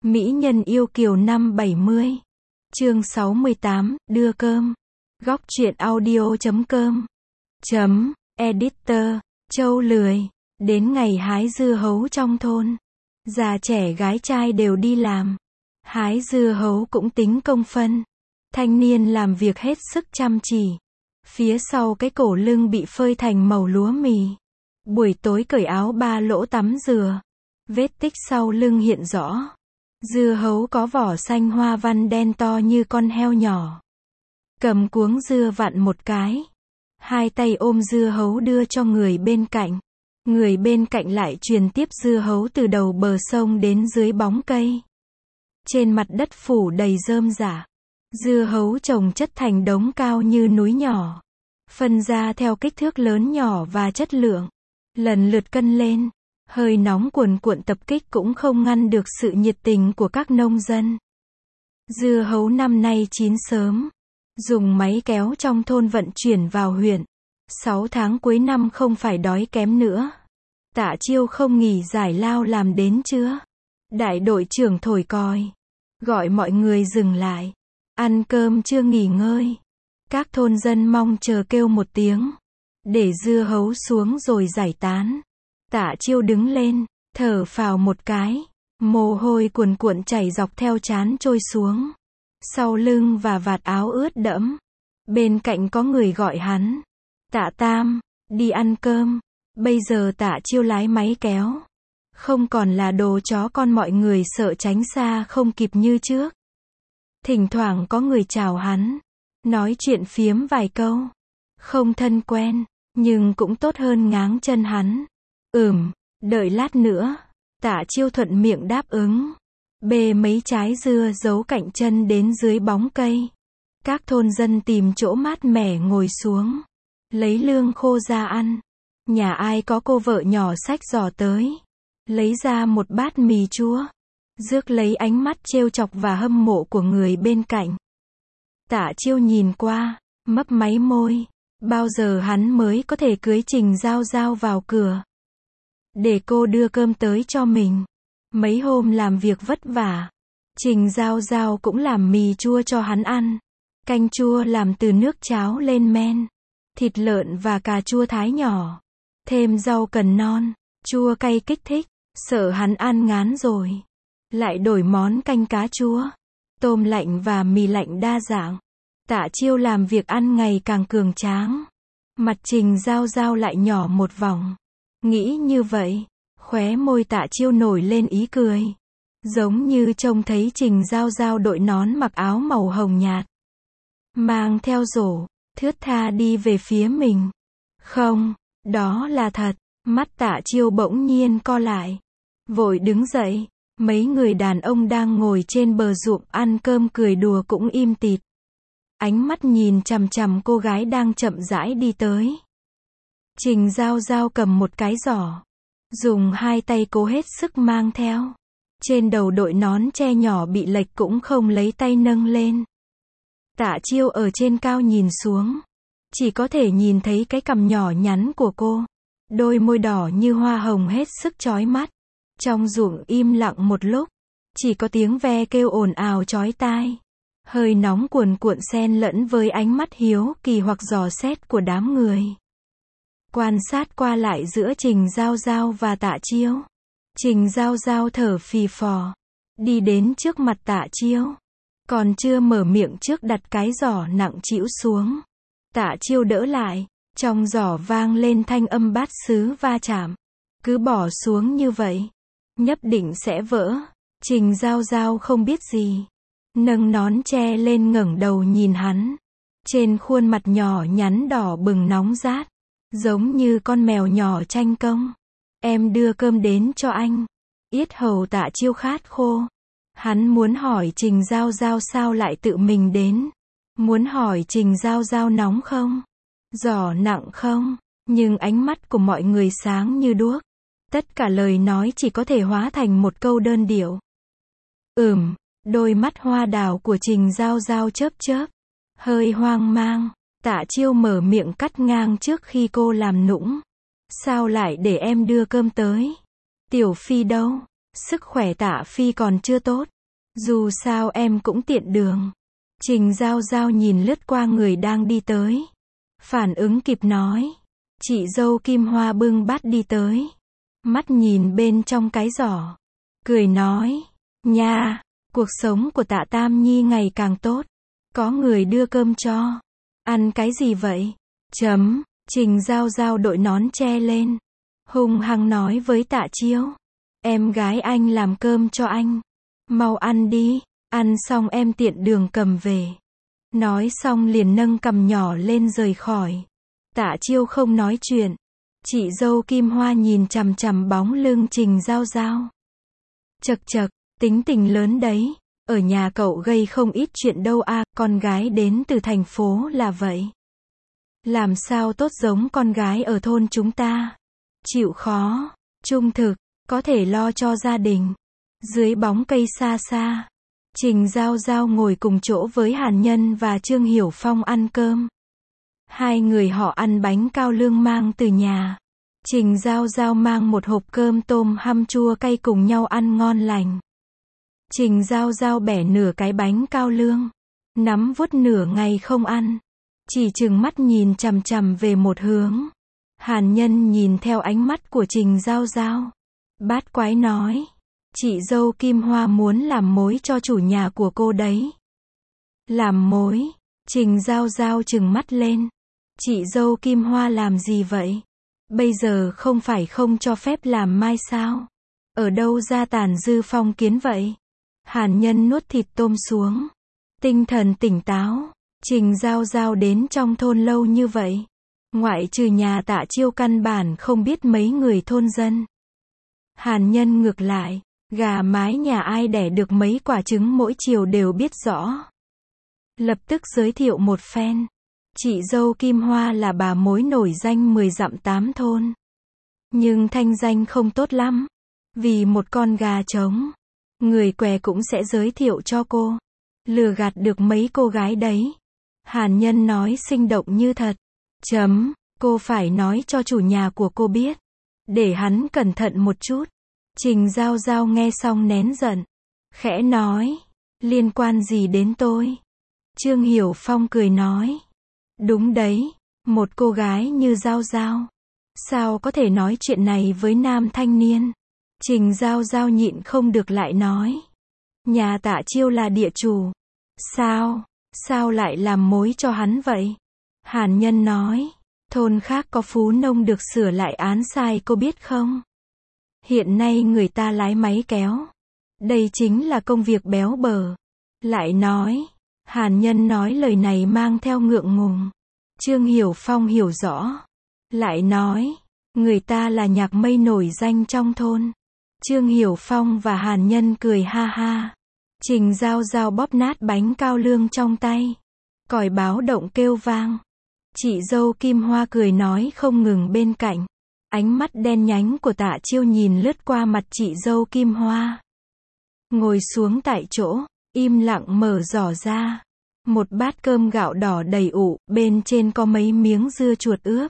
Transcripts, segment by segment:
Mỹ nhân yêu kiều năm 70. Chương 68, đưa cơm. Góc truyện audio.com. Editor, Châu lười. Đến ngày hái dưa hấu trong thôn. Già trẻ gái trai đều đi làm. Hái dưa hấu cũng tính công phân. Thanh niên làm việc hết sức chăm chỉ. Phía sau cái cổ lưng bị phơi thành màu lúa mì. Buổi tối cởi áo ba lỗ tắm dừa. Vết tích sau lưng hiện rõ. Dưa hấu có vỏ xanh hoa văn đen to như con heo nhỏ. Cầm cuống dưa vặn một cái. Hai tay ôm dưa hấu đưa cho người bên cạnh. Người bên cạnh lại truyền tiếp dưa hấu từ đầu bờ sông đến dưới bóng cây. Trên mặt đất phủ đầy rơm rả. Dưa hấu trồng chất thành đống cao như núi nhỏ. Phân ra theo kích thước lớn nhỏ và chất lượng. Lần lượt cân lên. Hơi nóng cuồn cuộn tập kích cũng không ngăn được sự nhiệt tình của các nông dân. Dưa hấu năm nay chín sớm. Dùng máy kéo trong thôn vận chuyển vào huyện. 6 tháng cuối năm không phải đói kém nữa. Tạ Chiêu không nghỉ giải lao làm đến trưa. Đại đội trưởng thổi còi. Gọi mọi người dừng lại. Ăn cơm chưa nghỉ ngơi. Các thôn dân mong chờ kêu một tiếng. Để dưa hấu xuống rồi giải tán. Tạ Chiêu đứng lên, thở phào một cái. Mồ hôi cuồn cuộn chảy dọc theo trán trôi xuống. Sau lưng và vạt áo ướt đẫm. Bên cạnh có người gọi hắn. Tạ Tam, đi ăn cơm. Bây giờ Tạ Chiêu lái máy kéo. Không còn là đồ chó con mọi người sợ tránh xa không kịp như trước. Thỉnh thoảng có người chào hắn. Nói chuyện phiếm vài câu. Không thân quen, nhưng cũng tốt hơn ngáng chân hắn. Đợi lát nữa. Tạ Chiêu thuận miệng đáp ứng. Bê mấy trái dưa giấu cạnh chân đến dưới bóng cây. Các thôn dân tìm chỗ mát mẻ ngồi xuống. Lấy lương khô ra ăn. Nhà ai có cô vợ nhỏ xách giỏ tới. Lấy ra một bát mì chua. Rước lấy ánh mắt trêu chọc và hâm mộ của người bên cạnh. Tạ Chiêu nhìn qua, mấp máy môi. Bao giờ hắn mới có thể cưới Trình Giao Giao vào cửa. Để cô đưa cơm tới cho mình. Mấy hôm làm việc vất vả. Trình Giao Giao cũng làm mì chua cho hắn ăn. Canh chua làm từ nước cháo lên men. Thịt lợn và cà chua thái nhỏ. Thêm rau cần non, chua cay kích thích. Sợ hắn ăn ngán rồi. Lại đổi món canh cá chua. Tôm lạnh và mì lạnh đa dạng. Tạ Chiêu làm việc ăn ngày càng cường tráng. Mặt Trình Giao Giao lại nhỏ một vòng. Nghĩ như vậy, khóe môi Tạ Chiêu nổi lên ý cười. Giống như trông thấy Trình Giao Giao đội nón mặc áo màu hồng nhạt. Mang theo rổ, thướt tha đi về phía mình. Không, đó là thật. Mắt Tạ Chiêu bỗng nhiên co lại. Vội đứng dậy. Mấy người đàn ông đang ngồi trên bờ ruộng ăn cơm cười đùa cũng im tịt. Ánh mắt nhìn chằm chằm cô gái đang chậm rãi đi tới. Trình Giao Giao cầm một cái giỏ. Dùng hai tay cố hết sức mang theo. Trên đầu đội nón che nhỏ bị lệch cũng không lấy tay nâng lên. Tạ Chiêu ở trên cao nhìn xuống. Chỉ có thể nhìn thấy cái cằm nhỏ nhắn của cô. Đôi môi đỏ như hoa hồng hết sức chói mắt. Trong ruộng im lặng một lúc. Chỉ có tiếng ve kêu ồn ào chói tai. Hơi nóng cuồn cuộn xen lẫn với ánh mắt hiếu kỳ hoặc dò xét của đám người. Quan sát qua lại giữa Trình Giao Giao và Tạ Chiêu. Trình Giao Giao thở phì phò. Đi đến trước mặt Tạ Chiêu. Còn chưa mở miệng trước đặt cái giỏ nặng trĩu xuống. Tạ Chiêu đỡ lại. Trong giỏ vang lên thanh âm bát sứ va chạm. Cứ bỏ xuống như vậy. Nhất định sẽ vỡ. Trình Giao Giao không biết gì. Nâng nón che lên ngẩng đầu nhìn hắn. Trên khuôn mặt nhỏ nhắn đỏ bừng nóng rát. Giống như con mèo nhỏ tranh công. Em đưa cơm đến cho anh. Yết hầu Tạ Chiêu khát khô. Hắn muốn hỏi Trình Giao Giao sao lại tự mình đến. Muốn hỏi Trình Giao Giao nóng không? Giỏ nặng không? Nhưng ánh mắt của mọi người sáng như đuốc. Tất cả lời nói chỉ có thể hóa thành một câu đơn điệu. Đôi mắt hoa đào của Trình Giao Giao chớp chớp. Hơi hoang mang. Tạ Chiêu mở miệng cắt ngang trước khi cô làm nũng. Sao lại để em đưa cơm tới? Tiểu Phi đâu? Sức khỏe Tạ Phi còn chưa tốt. Dù sao em cũng tiện đường. Trình Giao Giao nhìn lướt qua người đang đi tới. Phản ứng kịp nói. Chị dâu Kim Hoa bưng bát đi tới. Mắt nhìn bên trong cái giỏ. Cười nói. Nha, cuộc sống của Tạ Tam Nhi ngày càng tốt. Có người đưa cơm cho. Ăn cái gì vậy? Trình Giao Giao đội nón che lên. Hung hăng nói với Tạ Chiêu. Em gái anh làm cơm cho anh. Mau ăn đi, ăn xong em tiện đường cầm về. Nói xong liền nâng cằm nhỏ lên rời khỏi. Tạ Chiêu không nói chuyện. Chị dâu Kim Hoa nhìn chằm chằm bóng lưng Trình Giao Giao. Chậc chậc, tính tình lớn đấy. Ở nhà cậu gây không ít chuyện đâu à, con gái đến từ thành phố là vậy. Làm sao tốt giống con gái ở thôn chúng ta. Chịu khó, trung thực, có thể lo cho gia đình. Dưới bóng cây xa xa, Trình Giao Giao ngồi cùng chỗ với Hàn Nhân và Trương Hiểu Phong ăn cơm. Hai người họ ăn bánh cao lương mang từ nhà. Trình Giao Giao mang một hộp cơm tôm hăm chua cay cùng nhau ăn ngon lành. Trình Giao Giao bẻ nửa cái bánh cao lương, nắm vuốt nửa ngày không ăn, chỉ trừng mắt nhìn chằm chằm về một hướng. Hàn Nhân nhìn theo ánh mắt của Trình Giao Giao, bát quái nói. Chị dâu Kim Hoa muốn làm mối cho chủ nhà của cô đấy. Làm mối? Trình Giao Giao trừng mắt lên. Chị dâu Kim Hoa làm gì vậy? Bây giờ không phải không cho phép làm mai sao? Ở đâu ra tàn dư phong kiến vậy? Hàn Nhân nuốt thịt tôm xuống. Tinh thần tỉnh táo. Trình Giao Giao đến trong thôn lâu như vậy. Ngoại trừ nhà Tạ Chiêu căn bản không biết mấy người thôn dân. Hàn Nhân ngược lại. Gà mái nhà ai đẻ được mấy quả trứng mỗi chiều đều biết rõ. Lập tức giới thiệu một phen. Chị dâu Kim Hoa là bà mối nổi danh 10 dặm 8 thôn. Nhưng thanh danh không tốt lắm. Vì một con gà trống. Người què cũng sẽ giới thiệu cho cô. Lừa gạt được mấy cô gái đấy. Hàn Nhân nói sinh động như thật. Cô phải nói cho chủ nhà của cô biết. Để hắn cẩn thận một chút. Trình Giao Giao nghe xong nén giận. Khẽ nói. Liên quan gì đến tôi? Trương Hiểu Phong cười nói. Đúng đấy. Một cô gái như Giao Giao. Sao có thể nói chuyện này với nam thanh niên? Trình Giao Giao nhịn không được lại nói. Nhà Tạ Chiêu là địa chủ. Sao lại làm mối cho hắn vậy? Hàn Nhân nói. Thôn khác có phú nông được sửa lại án sai cô biết không? Hiện nay người ta lái máy kéo. Đây chính là công việc béo bở. Lại nói. Hàn Nhân nói lời này mang theo ngượng ngùng. Trương Hiểu Phong hiểu rõ. Lại nói. Người ta là nhạc mây nổi danh trong thôn. Trương Hiểu Phong và Hàn Nhân cười ha ha. Trình Giao Giao bóp nát bánh cao lương trong tay. Còi báo động kêu vang. Chị dâu Kim Hoa cười nói không ngừng bên cạnh. Ánh mắt đen nhánh của Tạ Chiêu nhìn lướt qua mặt chị dâu Kim Hoa. Ngồi xuống tại chỗ, im lặng mở giỏ ra. Một bát cơm gạo đỏ đầy ụ, bên trên có mấy miếng dưa chuột ướp.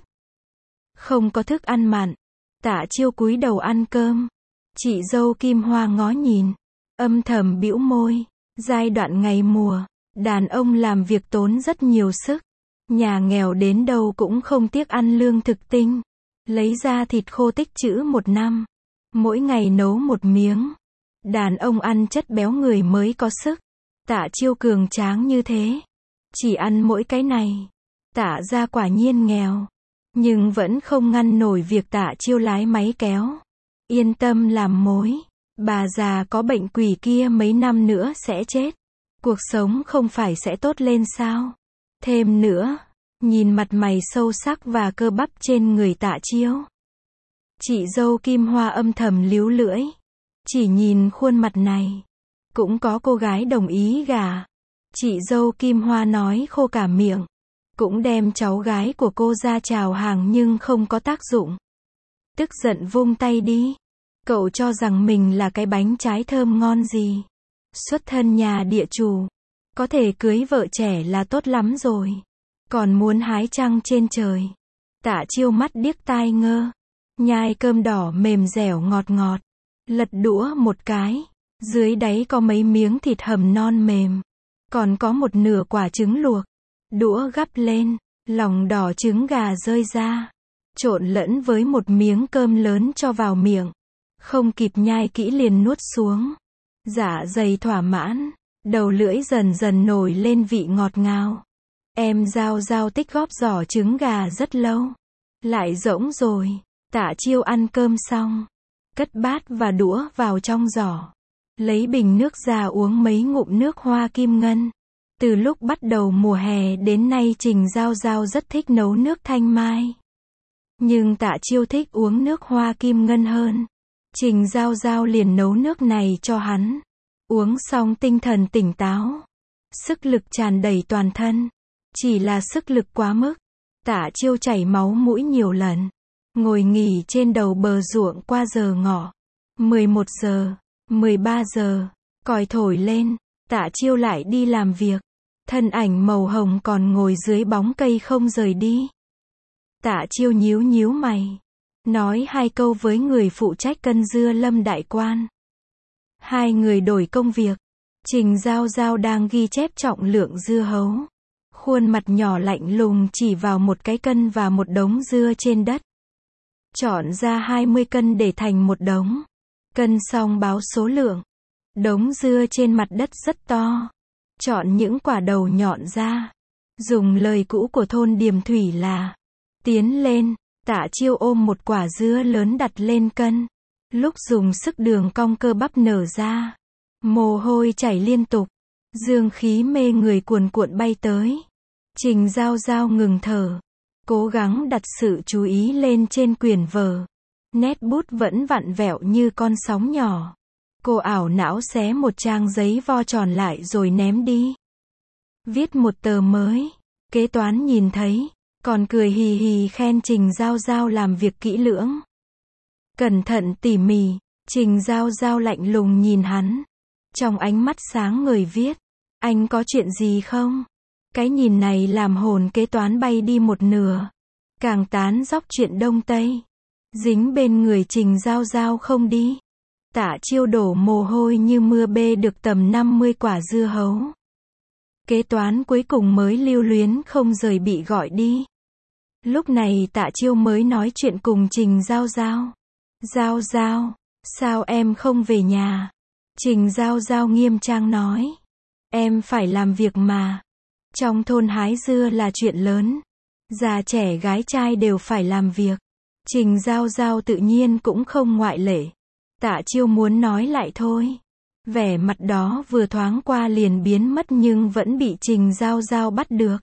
Không có thức ăn mặn. Tạ Chiêu cúi đầu ăn cơm. Chị dâu Kim Hoa ngó nhìn, âm thầm bĩu môi. Giai đoạn ngày mùa, đàn ông làm việc tốn rất nhiều sức. Nhà nghèo đến đâu cũng không tiếc ăn lương thực tinh. Lấy ra thịt khô tích trữ một năm. Mỗi ngày nấu một miếng. Đàn ông ăn chất béo người mới có sức. Tạ Chiêu cường tráng như thế. Chỉ ăn mỗi cái này. Tạ gia quả nhiên nghèo. Nhưng vẫn không ngăn nổi việc Tạ Chiêu lái máy kéo. Yên tâm làm mối. Bà già có bệnh quỷ kia mấy năm nữa sẽ chết. Cuộc sống không phải sẽ tốt lên sao? Thêm nữa. Nhìn mặt mày sâu sắc và cơ bắp trên người Tạ Chiêu. Chị dâu Kim Hoa âm thầm líu lưỡi. Chỉ nhìn khuôn mặt này. Cũng có cô gái đồng ý gả. Chị dâu Kim Hoa nói khô cả miệng. Cũng đem cháu gái của cô ra chào hàng nhưng không có tác dụng. Tức giận vung tay đi. Cậu cho rằng mình là cái bánh trái thơm ngon gì. Xuất thân nhà địa chủ. Có thể cưới vợ trẻ là tốt lắm rồi. Còn muốn hái trăng trên trời. Tạ Chiêu mắt điếc tai ngơ. Nhai cơm đỏ mềm dẻo ngọt ngọt. Lật đũa một cái. Dưới đáy có mấy miếng thịt hầm non mềm. Còn có một nửa quả trứng luộc. Đũa gắp lên, lòng đỏ trứng gà rơi ra. Trộn lẫn với một miếng cơm lớn cho vào miệng. Không kịp nhai kỹ liền nuốt xuống. Dạ dày thỏa mãn. Đầu lưỡi dần dần nổi lên vị ngọt ngào. Em Giao Giao tích góp giỏ trứng gà rất lâu. Lại rỗng rồi. Tạ Chiêu ăn cơm xong. Cất bát và đũa vào trong giỏ. Lấy bình nước ra uống mấy ngụm nước hoa kim ngân. Từ lúc bắt đầu mùa hè đến nay Trình Giao Giao rất thích nấu nước thanh mai. Nhưng Tạ Chiêu thích uống nước hoa kim ngân hơn. Trình Giao Giao liền nấu nước này cho hắn. Uống xong tinh thần tỉnh táo. Sức lực tràn đầy toàn thân. Chỉ là sức lực quá mức. Tạ Chiêu chảy máu mũi nhiều lần. Ngồi nghỉ trên đầu bờ ruộng qua giờ ngọ. 11 giờ, 13 giờ, còi thổi lên. Tạ Chiêu lại đi làm việc. Thân ảnh màu hồng còn ngồi dưới bóng cây không rời đi. Tạ Chiêu nhíu nhíu mày. Nói hai câu với người phụ trách cân dưa Lâm Đại Quan. Hai người đổi công việc. Trình Giao Giao đang ghi chép trọng lượng dưa hấu. Khuôn mặt nhỏ lạnh lùng chỉ vào một cái cân và một đống dưa trên đất. Chọn ra 20 cân để thành một đống. Cân xong báo số lượng. Đống dưa trên mặt đất rất to. Chọn những quả đầu nhọn ra. Dùng lời cũ của thôn Điềm Thủy là tiến lên. Tạ Chiêu ôm một quả dưa lớn đặt lên cân. Lúc dùng sức đường cong cơ bắp nở ra. Mồ hôi chảy liên tục. Dương khí mê người cuồn cuộn bay tới. Trình Giao Giao ngừng thở. Cố gắng đặt sự chú ý lên trên quyển vở. Nét bút vẫn vặn vẹo như con sóng nhỏ. Cô ảo não xé một trang giấy vo tròn lại rồi ném đi. Viết một tờ mới. Kế toán nhìn thấy. Còn cười hì hì khen Trình Giao Giao làm việc kỹ lưỡng. Cẩn thận tỉ mỉ. Trình Giao Giao lạnh lùng nhìn hắn. Trong ánh mắt sáng người viết. Anh có chuyện gì không? Cái nhìn này làm hồn kế toán bay đi một nửa. Càng tán dóc chuyện Đông Tây. Dính bên người Trình Giao Giao không đi. Tạ Chiêu đổ mồ hôi như mưa bê được tầm 50 quả dưa hấu. Kế toán cuối cùng mới lưu luyến không rời bị gọi đi. Lúc này Tạ Chiêu mới nói chuyện cùng Trình Giao Giao. Giao Giao, sao em không về nhà? Trình Giao Giao nghiêm trang nói. Em phải làm việc mà. Trong thôn hái dưa là chuyện lớn. Già trẻ gái trai đều phải làm việc. Trình Giao Giao tự nhiên cũng không ngoại lệ. Tạ Chiêu muốn nói lại thôi. Vẻ mặt đó vừa thoáng qua liền biến mất nhưng vẫn bị Trình Giao Giao bắt được.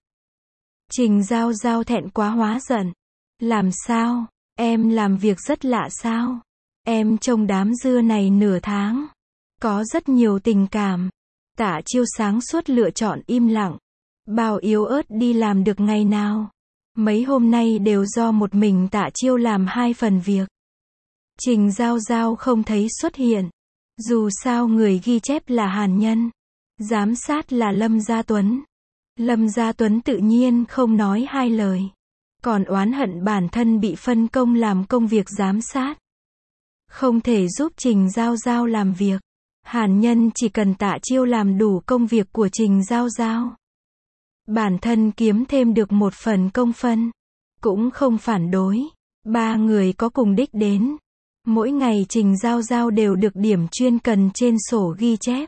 Trình Giao Giao thẹn quá hóa giận. Làm sao? Em làm việc rất lạ sao? Em trông đám dưa này nửa tháng. Có rất nhiều tình cảm. Tạ Chiêu sáng suốt lựa chọn im lặng. Bao yếu ớt đi làm được ngày nào. Mấy hôm nay đều do một mình Tạ Chiêu làm 2 phần việc. Trình Giao Giao không thấy xuất hiện. Dù sao người ghi chép là Hàn Nhân. Giám sát là Lâm Gia Tuấn. Lâm Gia Tuấn tự nhiên không nói hai lời. Còn oán hận bản thân bị phân công làm công việc giám sát. Không thể giúp Trình Giao Giao làm việc. Hàn Nhân chỉ cần Tạ Chiêu làm đủ công việc của Trình Giao Giao. Bản thân kiếm thêm được một phần công phân. Cũng không phản đối. 3 người có cùng đích đến. Mỗi ngày Trình Giao Giao đều được điểm chuyên cần trên sổ ghi chép.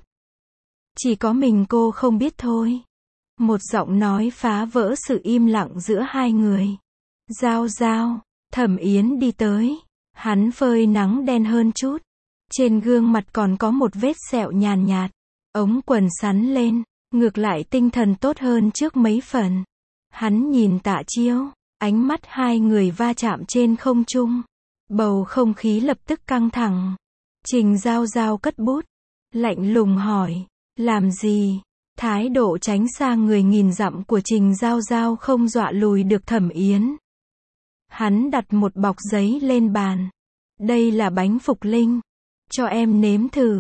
Chỉ có mình cô không biết thôi. Một giọng nói phá vỡ sự im lặng giữa hai người. Giao Giao, Thẩm Yến đi tới. Hắn phơi nắng đen hơn chút. Trên gương mặt còn có một vết sẹo nhàn nhạt. Ống quần sắn lên. Ngược lại tinh thần tốt hơn trước mấy phần. Hắn nhìn Tạ Chiêu. Ánh mắt hai người va chạm trên không trung. Bầu không khí lập tức căng thẳng. Trình Giao Giao cất bút. Lạnh lùng hỏi. Làm gì? Thái độ tránh xa người nghìn dặm của Trình Giao Giao không dọa lùi được Thẩm Yến. Hắn đặt một bọc giấy lên bàn. Đây là bánh phục linh. Cho em nếm thử.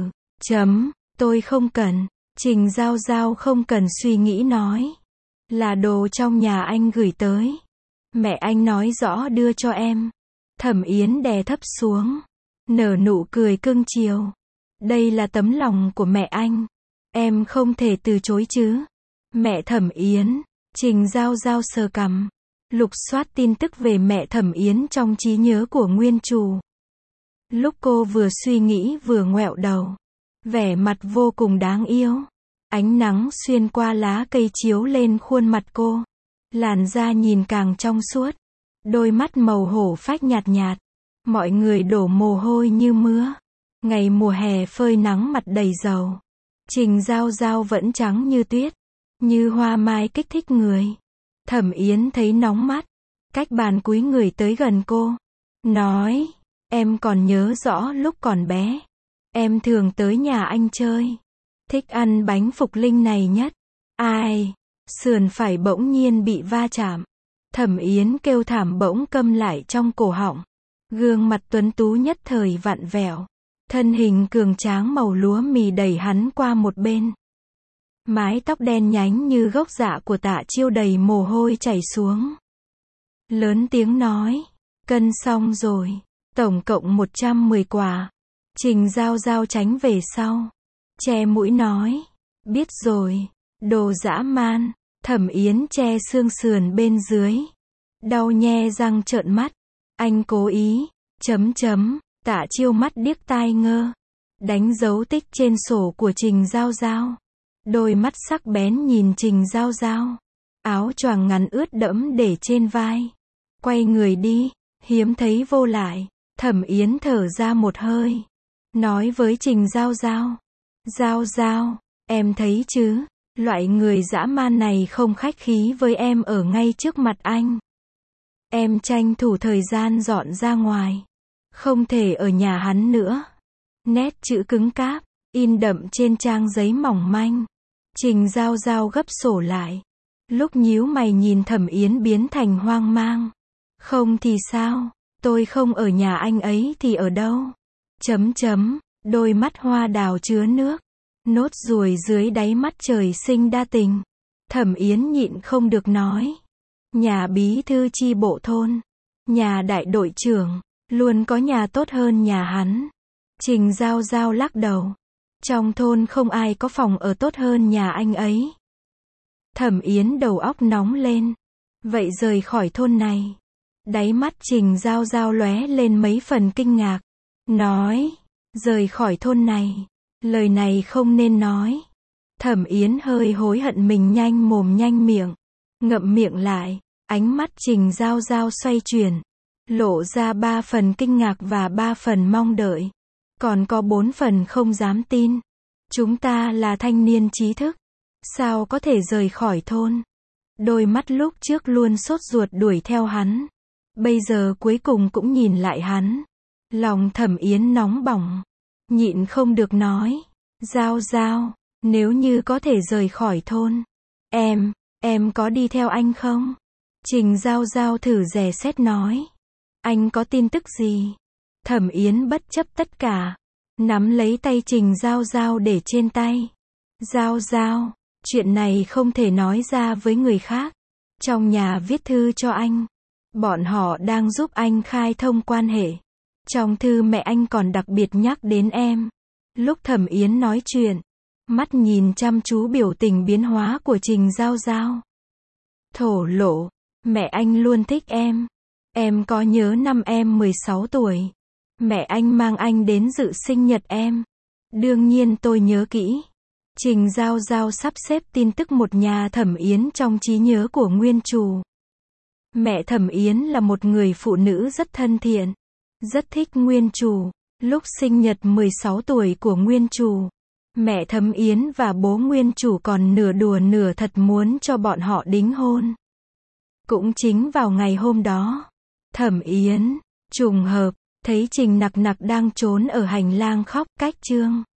Tôi không cần. Trình Giao Giao không cần suy nghĩ nói. Là đồ trong nhà anh gửi tới. Mẹ anh nói rõ đưa cho em. Thẩm Yến đè thấp xuống. Nở nụ cười cưng chiều. Đây là tấm lòng của mẹ anh. Em không thể từ chối chứ. Mẹ Thẩm Yến. Trình Giao Giao sờ cằm. Lục soát tin tức về mẹ Thẩm Yến trong trí nhớ của nguyên chủ. Lúc cô vừa suy nghĩ vừa ngoẹo đầu. Vẻ mặt vô cùng đáng yêu. Ánh nắng xuyên qua lá cây chiếu lên khuôn mặt cô. Làn da nhìn càng trong suốt. Đôi mắt màu hổ phách nhạt nhạt. Mọi người đổ mồ hôi như mưa. Ngày mùa hè phơi nắng mặt đầy dầu. Trình Giao Giao vẫn trắng như tuyết. Như hoa mai kích thích người. Thẩm Yến thấy nóng mắt. Cách bàn cúi người tới gần cô. Nói. Em còn nhớ rõ lúc còn bé. Em thường tới nhà anh chơi. Thích ăn bánh phục linh này nhất. Ai? Sườn phải bỗng nhiên bị va chạm. Thẩm Yến kêu thảm bỗng câm lại trong cổ họng. Gương mặt tuấn tú nhất thời vặn vẹo. Thân hình cường tráng màu lúa mì đẩy hắn qua một bên. Mái tóc đen nhánh như gốc dạ của Tạ Chiêu đầy mồ hôi chảy xuống. Lớn tiếng nói. Cân xong rồi. Tổng cộng 110 quả. Trình Giao Giao tránh về sau. Che mũi nói. Biết rồi. Đồ dã man. Thẩm Yến che xương sườn bên dưới. Đau nhe răng trợn mắt. Anh cố ý. Tạ Chiêu mắt điếc tai ngơ. Đánh dấu tích trên sổ của Trình Giao Giao. Đôi mắt sắc bén nhìn Trình Giao Giao. Áo choàng ngắn ướt đẫm để trên vai. Quay người đi. Hiếm thấy vô lại. Thẩm Yến thở ra một hơi. Nói với Trình Giao Giao. Giao Giao, em thấy chứ, loại người dã man này không khách khí với em ở ngay trước mặt anh. Em tranh thủ thời gian dọn ra ngoài. Không thể ở nhà hắn nữa. Nét chữ cứng cáp, in đậm trên trang giấy mỏng manh. Trình Giao Giao gấp sổ lại. Lúc nhíu mày nhìn Thẩm Yến biến thành hoang mang. Không thì sao, tôi không ở nhà anh ấy thì ở đâu? Đôi mắt hoa đào chứa nước. Nốt ruồi dưới đáy mắt trời sinh đa tình. Thẩm Yến nhịn không được nói. Nhà bí thư chi bộ thôn. Nhà đại đội trưởng. Luôn có nhà tốt hơn nhà hắn. Trình Giao Giao lắc đầu. Trong thôn không ai có phòng ở tốt hơn nhà anh ấy. Thẩm Yến đầu óc nóng lên. Vậy rời khỏi thôn này. Đáy mắt Trình Giao Giao lóe lên mấy phần kinh ngạc. Nói. Rời khỏi thôn này. Lời này không nên nói. Thẩm Yến hơi hối hận mình nhanh mồm nhanh miệng. Ngậm miệng lại. Ánh mắt Trình Giao Giao xoay chuyển. Lộ ra 3 phần kinh ngạc và 3 phần mong đợi. Còn có 4 phần không dám tin. Chúng ta là thanh niên trí thức. Sao có thể rời khỏi thôn? Đôi mắt lúc trước luôn sốt ruột đuổi theo hắn. Bây giờ cuối cùng cũng nhìn lại hắn. Lòng Thẩm Yến nóng bỏng. Nhịn không được nói. Giao Giao, nếu như có thể rời khỏi thôn. Em có đi theo anh không? Trình Giao Giao thử dè xét nói. Anh có tin tức gì? Thẩm Yến bất chấp tất cả. Nắm lấy tay Trình Giao Giao để trên tay. Giao Giao, chuyện này không thể nói ra với người khác. Trong nhà viết thư cho anh. Bọn họ đang giúp anh khai thông quan hệ. Trong thư mẹ anh còn đặc biệt nhắc đến em. Lúc Thẩm Yến nói chuyện, mắt nhìn chăm chú biểu tình biến hóa của Trình Giao Giao. Thổ lộ, mẹ anh luôn thích em. Em có nhớ năm em 16 tuổi. Mẹ anh mang anh đến dự sinh nhật em. Đương nhiên tôi nhớ kỹ. Trình Giao Giao sắp xếp tin tức một nhà Thẩm Yến trong trí nhớ của nguyên chủ. Mẹ Thẩm Yến là một người phụ nữ rất thân thiện. Rất thích nguyên chủ. Lúc sinh nhật 16 tuổi của nguyên chủ, mẹ Thẩm Yến và bố nguyên chủ còn nửa đùa nửa thật muốn cho bọn họ đính hôn. Cũng chính vào ngày hôm đó, Thẩm Yến, trùng hợp, thấy Trình Nặc Nặc đang trốn ở hành lang khóc cách chương.